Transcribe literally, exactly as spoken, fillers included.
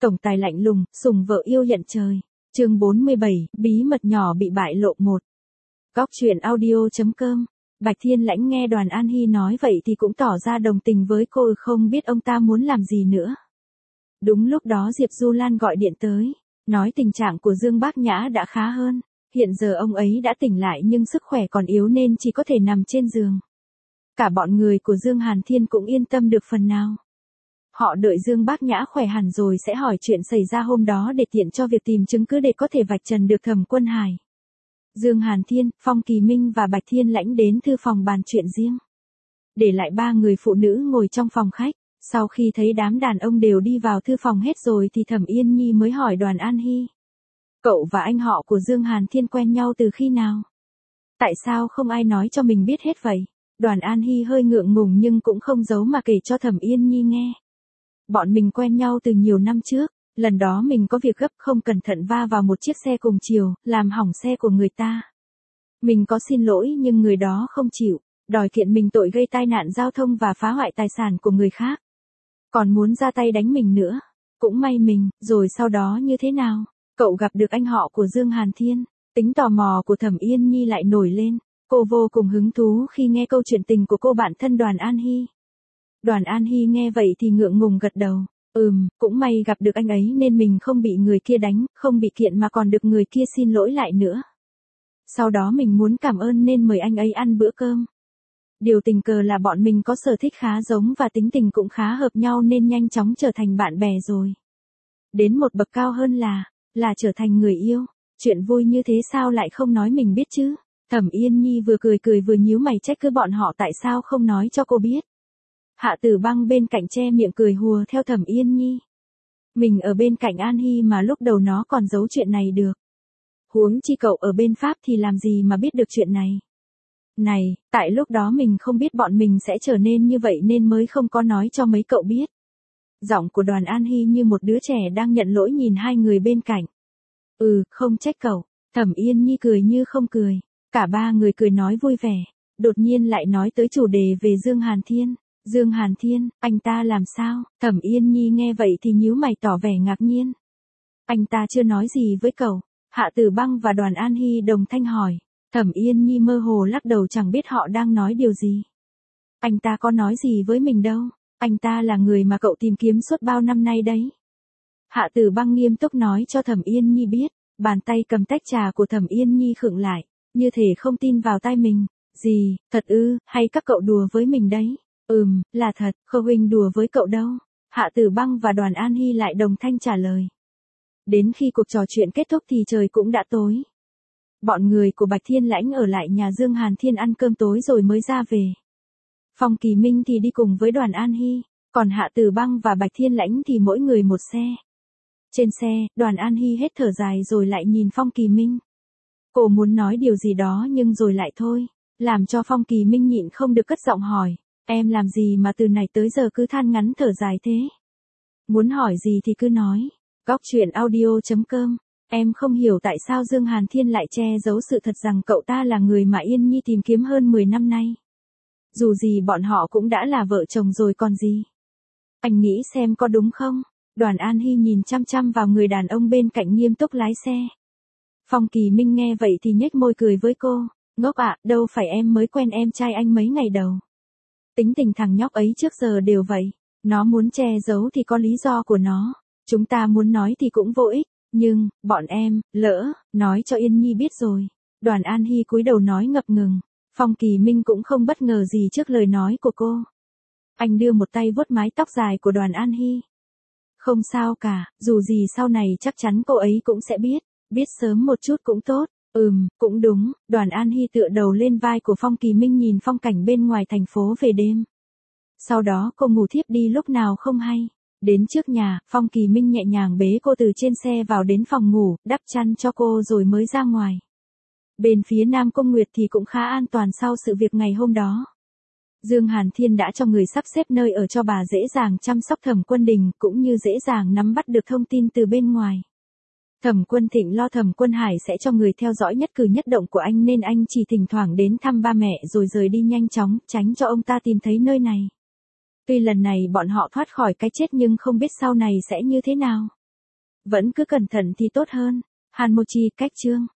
Tổng tài lạnh lùng, sủng vợ yêu nhận trời. Chương bốn mươi bảy, bí mật nhỏ bị bại lộ một. Góc truyện audio.com. Bạch Thiên Lãnh nghe Đoàn An Hi nói vậy thì cũng tỏ ra đồng tình với cô, không biết ông ta muốn làm gì nữa. Đúng lúc đó Diệp Du Lan gọi điện tới, nói tình trạng của Dương Bác Nhã đã khá hơn, hiện giờ ông ấy đã tỉnh lại nhưng sức khỏe còn yếu nên chỉ có thể nằm trên giường. Cả bọn người của Dương Hàn Thiên cũng yên tâm được phần nào. Họ đợi Dương Bác Nhã khỏe hẳn rồi sẽ hỏi chuyện xảy ra hôm đó để tiện cho việc tìm chứng cứ để có thể vạch trần được Thẩm Quân Hải. Dương Hàn Thiên, Phong Kỳ Minh và Bạch Thiên Lãnh đến thư phòng bàn chuyện riêng. Để lại ba người phụ nữ ngồi trong phòng khách, sau khi thấy đám đàn ông đều đi vào thư phòng hết rồi thì Thẩm Yên Nhi mới hỏi Đoàn An Hi. Cậu và anh họ của Dương Hàn Thiên quen nhau từ khi nào? Tại sao không ai nói cho mình biết hết vậy? Đoàn An Hi hơi ngượng ngùng nhưng cũng không giấu mà kể cho Thẩm Yên Nhi nghe. Bọn mình quen nhau từ nhiều năm trước, lần đó mình có việc gấp không cẩn thận va vào một chiếc xe cùng chiều, làm hỏng xe của người ta. Mình có xin lỗi nhưng người đó không chịu, đòi kiện mình tội gây tai nạn giao thông và phá hoại tài sản của người khác. Còn muốn ra tay đánh mình nữa. Cũng may mình, rồi sau đó như thế nào? Cậu gặp được anh họ của Dương Hàn Thiên. Tính tò mò của Thẩm Yên Nhi lại nổi lên, cô vô cùng hứng thú khi nghe câu chuyện tình của cô bạn thân Đoàn An Hi. Đoàn An Hi nghe vậy thì ngượng ngùng gật đầu, ừm, cũng may gặp được anh ấy nên mình không bị người kia đánh, không bị kiện mà còn được người kia xin lỗi lại nữa. Sau đó mình muốn cảm ơn nên mời anh ấy ăn bữa cơm. Điều tình cờ là bọn mình có sở thích khá giống và tính tình cũng khá hợp nhau nên nhanh chóng trở thành bạn bè rồi. Đến một bậc cao hơn là, là trở thành người yêu. Chuyện vui như thế sao lại không nói mình biết chứ? Thẩm Yên Nhi vừa cười cười vừa nhíu mày trách cứ bọn họ tại sao không nói cho cô biết. Hạ Tử Băng bên cạnh che miệng cười hùa theo Thẩm Yên Nhi. Mình ở bên cạnh An Hi mà lúc đầu nó còn giấu chuyện này được. Huống chi cậu ở bên Pháp thì làm gì mà biết được chuyện này. Này, tại lúc đó mình không biết bọn mình sẽ trở nên như vậy nên mới không có nói cho mấy cậu biết. Giọng của Đoàn An Hi như một đứa trẻ đang nhận lỗi nhìn hai người bên cạnh. Ừ, không trách cậu. Thẩm Yên Nhi cười như không cười. Cả ba người cười nói vui vẻ. Đột nhiên lại nói tới chủ đề về Dương Hàn Thiên. Dương Hàn Thiên, anh ta làm sao? Thẩm Yên Nhi nghe vậy thì nhíu mày tỏ vẻ ngạc nhiên. Anh ta chưa nói gì với cậu? Hạ Tử Băng và Đoàn An Hi đồng thanh hỏi. Thẩm Yên Nhi mơ hồ lắc đầu chẳng biết họ đang nói điều gì. Anh ta có nói gì với mình đâu. Anh ta là người mà cậu tìm kiếm suốt bao năm nay đấy. Hạ Tử Băng nghiêm túc nói cho Thẩm Yên Nhi biết. Bàn tay cầm tách trà của Thẩm Yên Nhi khựng lại, như thể không tin vào tai mình. Gì, thật ư, hay các cậu đùa với mình đấy? Ừm, là thật, Khâu huynh đùa với cậu đâu. Hạ Tử Băng và Đoàn An Hi lại đồng thanh trả lời. Đến khi cuộc trò chuyện kết thúc thì trời cũng đã tối. Bọn người của Bạch Thiên Lãnh ở lại nhà Dương Hàn Thiên ăn cơm tối rồi mới ra về. Phong Kỳ Minh thì đi cùng với Đoàn An Hi, còn Hạ Tử Băng và Bạch Thiên Lãnh thì mỗi người một xe. Trên xe, Đoàn An Hi hết thở dài rồi lại nhìn Phong Kỳ Minh. Cô muốn nói điều gì đó nhưng rồi lại thôi, làm cho Phong Kỳ Minh nhịn không được cất giọng hỏi. Em làm gì mà từ nãy tới giờ cứ than ngắn thở dài thế? Muốn hỏi gì thì cứ nói. Góc truyện audio.com. Em không hiểu tại sao Dương Hàn Thiên lại che giấu sự thật rằng cậu ta là người mà Yên Nhi tìm kiếm hơn mười năm nay. Dù gì bọn họ cũng đã là vợ chồng rồi còn gì. Anh nghĩ xem có đúng không? Đoàn An Hi nhìn chăm chăm vào người đàn ông bên cạnh nghiêm túc lái xe. Phong Kỳ Minh nghe vậy thì nhếch môi cười với cô. Ngốc ạ, đâu phải em mới quen em trai anh mấy ngày đầu. Tính tình thằng nhóc ấy trước giờ đều vậy. Nó muốn che giấu thì có lý do của nó. Chúng ta muốn nói thì cũng vô ích. Nhưng, bọn em, lỡ, nói cho Yên Nhi biết rồi. Đoàn An Hi cúi đầu nói ngập ngừng. Phong Kỳ Minh cũng không bất ngờ gì trước lời nói của cô. Anh đưa một tay vuốt mái tóc dài của Đoàn An Hi. Không sao cả, dù gì sau này chắc chắn cô ấy cũng sẽ biết. Biết sớm một chút cũng tốt. Ừm, cũng đúng. Đoàn An Hi tựa đầu lên vai của Phong Kỳ Minh nhìn phong cảnh bên ngoài thành phố về đêm. Sau đó cô ngủ thiếp đi lúc nào không hay. Đến trước nhà, Phong Kỳ Minh nhẹ nhàng bế cô từ trên xe vào đến phòng ngủ, đắp chăn cho cô rồi mới ra ngoài. Bên phía Nam Cung Nguyệt thì cũng khá an toàn sau sự việc ngày hôm đó. Dương Hàn Thiên đã cho người sắp xếp nơi ở cho bà dễ dàng chăm sóc Thẩm Quân Đình cũng như dễ dàng nắm bắt được thông tin từ bên ngoài. Thẩm Quân Thịnh lo Thẩm Quân Hải sẽ cho người theo dõi nhất cử nhất động của anh nên anh chỉ thỉnh thoảng đến thăm ba mẹ rồi rời đi nhanh chóng, tránh cho ông ta tìm thấy nơi này. Tuy lần này bọn họ thoát khỏi cái chết nhưng không biết sau này sẽ như thế nào. Vẫn cứ cẩn thận thì tốt hơn. Han Mochi, cách chương.